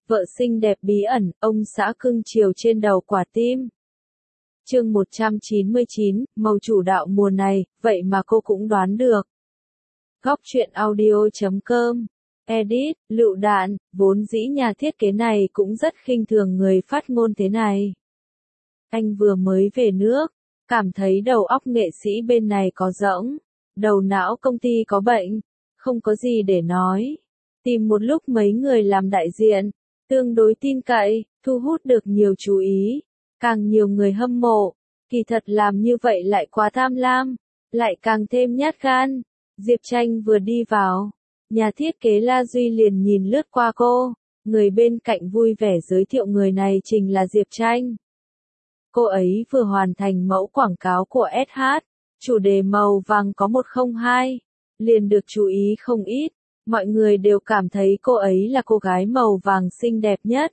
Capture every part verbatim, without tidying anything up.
vợ xinh đẹp bí ẩn, ông xã cưng chiều trên đầu quả tim. Chương một trăm chín mươi chín, màu chủ đạo mùa này, vậy mà cô cũng đoán được. Góc truyện audio chấm com. Edit, lựu đạn, vốn dĩ nhà thiết kế này cũng rất khinh thường người phát ngôn thế này. Anh vừa mới về nước, cảm thấy đầu óc nghệ sĩ bên này có rỗng, đầu não công ty có bệnh, không có gì để nói. Tìm một lúc mấy người làm đại diện, tương đối tin cậy, thu hút được nhiều chú ý, càng nhiều người hâm mộ. Kỳ thật làm như vậy lại quá tham lam, lại càng thêm nhát gan. Diệp Tranh vừa đi vào, nhà thiết kế La Duy liền nhìn lướt qua cô, người bên cạnh vui vẻ giới thiệu người này chính là Diệp Tranh. Cô ấy vừa hoàn thành mẫu quảng cáo của ét hát, chủ đề màu vàng có một không hai, liền được chú ý không ít, mọi người đều cảm thấy cô ấy là cô gái màu vàng xinh đẹp nhất.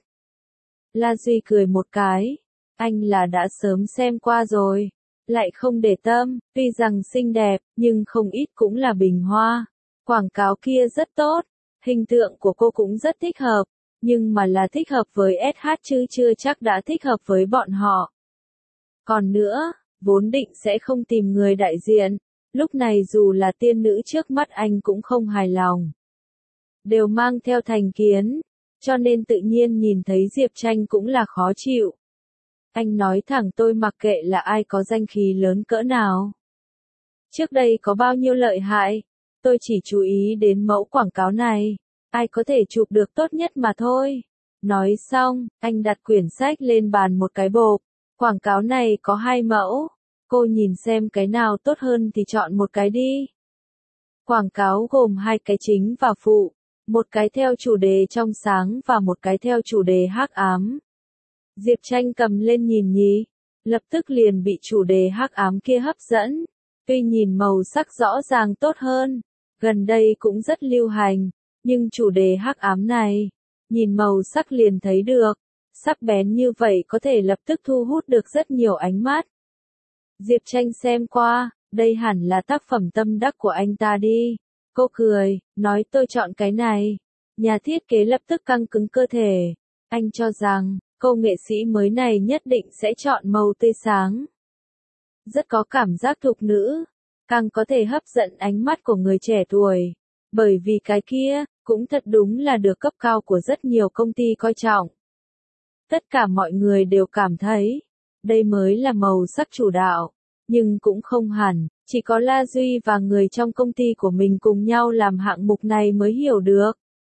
La Duy cười một cái, anh là đã sớm xem qua rồi, lại không để tâm, tuy rằng xinh đẹp, nhưng không ít cũng là bình hoa. Quảng cáo kia rất tốt, hình tượng của cô cũng rất thích hợp, nhưng mà là thích hợp với ét hát chứ chưa chắc đã thích hợp với bọn họ. Còn nữa, vốn định sẽ không tìm người đại diện, lúc này dù là tiên nữ trước mắt anh cũng không hài lòng. Đều mang theo thành kiến, cho nên tự nhiên nhìn thấy Diệp Tranh cũng là khó chịu. Anh nói thẳng tôi mặc kệ là ai có danh khí lớn cỡ nào. Trước đây có bao nhiêu lợi hại, tôi chỉ chú ý đến mẫu quảng cáo này, ai có thể chụp được tốt nhất mà thôi. Nói xong, anh đặt quyển sách lên bàn một cái bộp, quảng cáo này có hai mẫu, cô nhìn xem cái nào tốt hơn thì chọn một cái đi. Quảng cáo gồm hai cái chính và phụ, một cái theo chủ đề trong sáng và một cái theo chủ đề hắc ám. Diệp Tranh cầm lên nhìn nhí, lập tức liền bị chủ đề hắc ám kia hấp dẫn. Tuy nhìn màu sắc rõ ràng tốt hơn, gần đây cũng rất lưu hành, nhưng chủ đề hắc ám này, nhìn màu sắc liền thấy được, sắc bén như vậy có thể lập tức thu hút được rất nhiều ánh mắt. Diệp Tranh xem qua, đây hẳn là tác phẩm tâm đắc của anh ta đi. Cô cười, nói tôi chọn cái này. Nhà thiết kế lập tức căng cứng cơ thể. Anh cho rằng, cô nghệ sĩ mới này nhất định sẽ chọn màu tươi sáng. Rất có cảm giác thục nữ, càng có thể hấp dẫn ánh mắt của người trẻ tuổi. Bởi vì cái kia, cũng thật đúng là được cấp cao của rất nhiều công ty coi trọng. Tất cả mọi người đều cảm thấy, đây mới là màu sắc chủ đạo, nhưng cũng không hẳn, chỉ có La Duy và người trong công ty của mình cùng nhau làm hạng mục này mới hiểu được.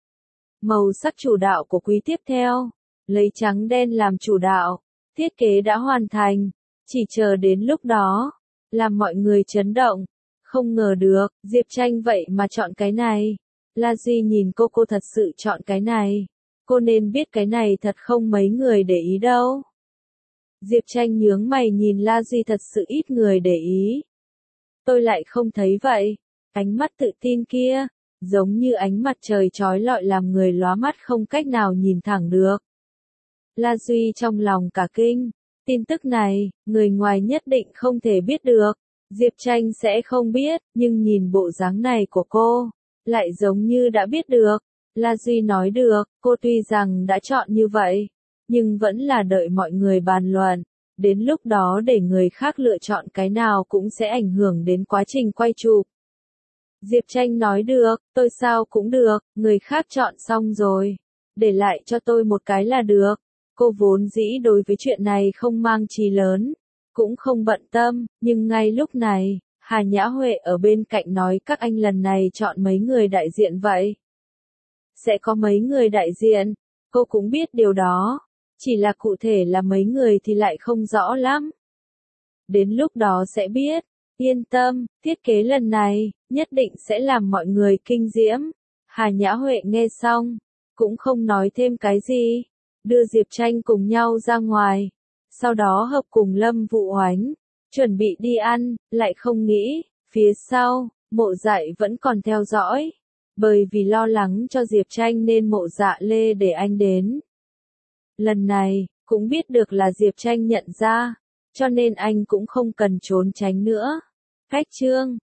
Màu sắc chủ đạo của quý tiếp theo, lấy trắng đen làm chủ đạo, thiết kế đã hoàn thành, chỉ chờ đến lúc đó, làm mọi người chấn động. Không ngờ được, Diệp Tranh vậy mà chọn cái này. La Duy nhìn cô cô thật sự chọn cái này. Cô nên biết cái này thật không mấy người để ý đâu. Diệp Tranh nhướng mày nhìn La Duy thật sự ít người để ý. Tôi lại không thấy vậy. Ánh mắt tự tin kia, giống như ánh mặt trời chói lọi làm người lóa mắt không cách nào nhìn thẳng được. La Duy trong lòng cả kinh. Tin tức này, người ngoài nhất định không thể biết được. Diệp Tranh sẽ không biết, nhưng nhìn bộ dáng này của cô, lại giống như đã biết được. La Duy nói được, cô tuy rằng đã chọn như vậy, nhưng vẫn là đợi mọi người bàn luận. Đến lúc đó để người khác lựa chọn cái nào cũng sẽ ảnh hưởng đến quá trình quay chụp. Diệp Tranh nói được, tôi sao cũng được, người khác chọn xong rồi. Để lại cho tôi một cái là được. Cô vốn dĩ đối với chuyện này không mang chí lớn, cũng không bận tâm, nhưng ngay lúc này, Hà Nhã Huệ ở bên cạnh nói các anh lần này chọn mấy người đại diện vậy. Sẽ có mấy người đại diện, cô cũng biết điều đó, chỉ là cụ thể là mấy người thì lại không rõ lắm. Đến lúc đó sẽ biết, yên tâm, thiết kế lần này, nhất định sẽ làm mọi người kinh diễm. Hà Nhã Huệ nghe xong, cũng không nói thêm cái gì, đưa Diệp Tranh cùng nhau ra ngoài, sau đó hợp cùng Lâm Vũ Oánh, chuẩn bị đi ăn, lại không nghĩ, phía sau, Mộ Dạy vẫn còn theo dõi. Bởi vì lo lắng cho Diệp Tranh nên Mộ Dạ Lê để anh đến. Lần này, cũng biết được là Diệp Tranh nhận ra, cho nên anh cũng không cần trốn tránh nữa. Cách chương